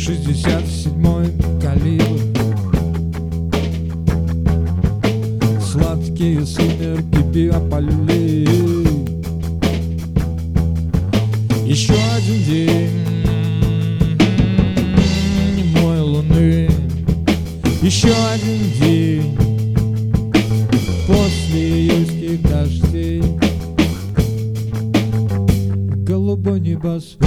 67-й калибр. Сладкие сумерки биополей. Еще один день немой луны. Еще один день после июльских дождей. Голубой небосвод.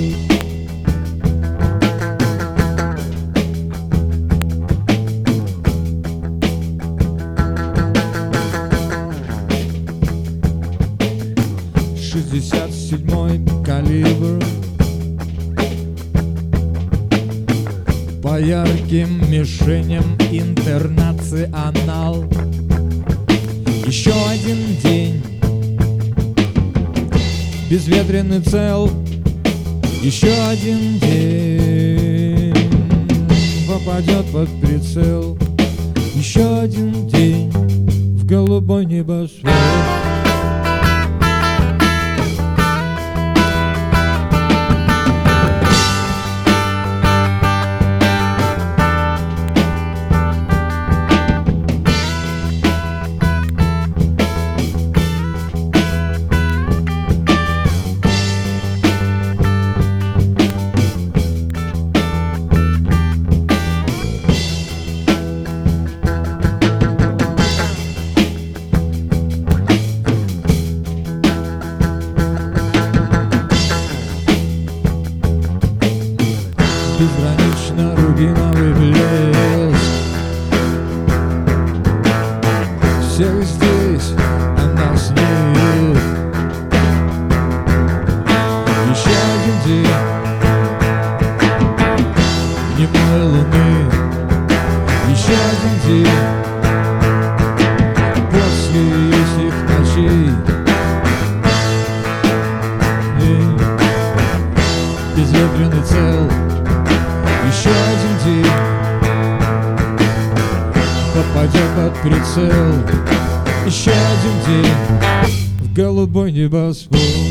67-й калибр. По ярким мишеням интернационал. Еще один день безветренный цел. Еще один день попадет под прицел. Еще один день в голубой небосвод. Безгранично рубиновый блеск. Все здесь, а нас нет. Еще один день немой луны. Еще один день после июльских ночей. Безветренный цел. Еще один день попадет под прицел. Еще один день в голубой небосвод.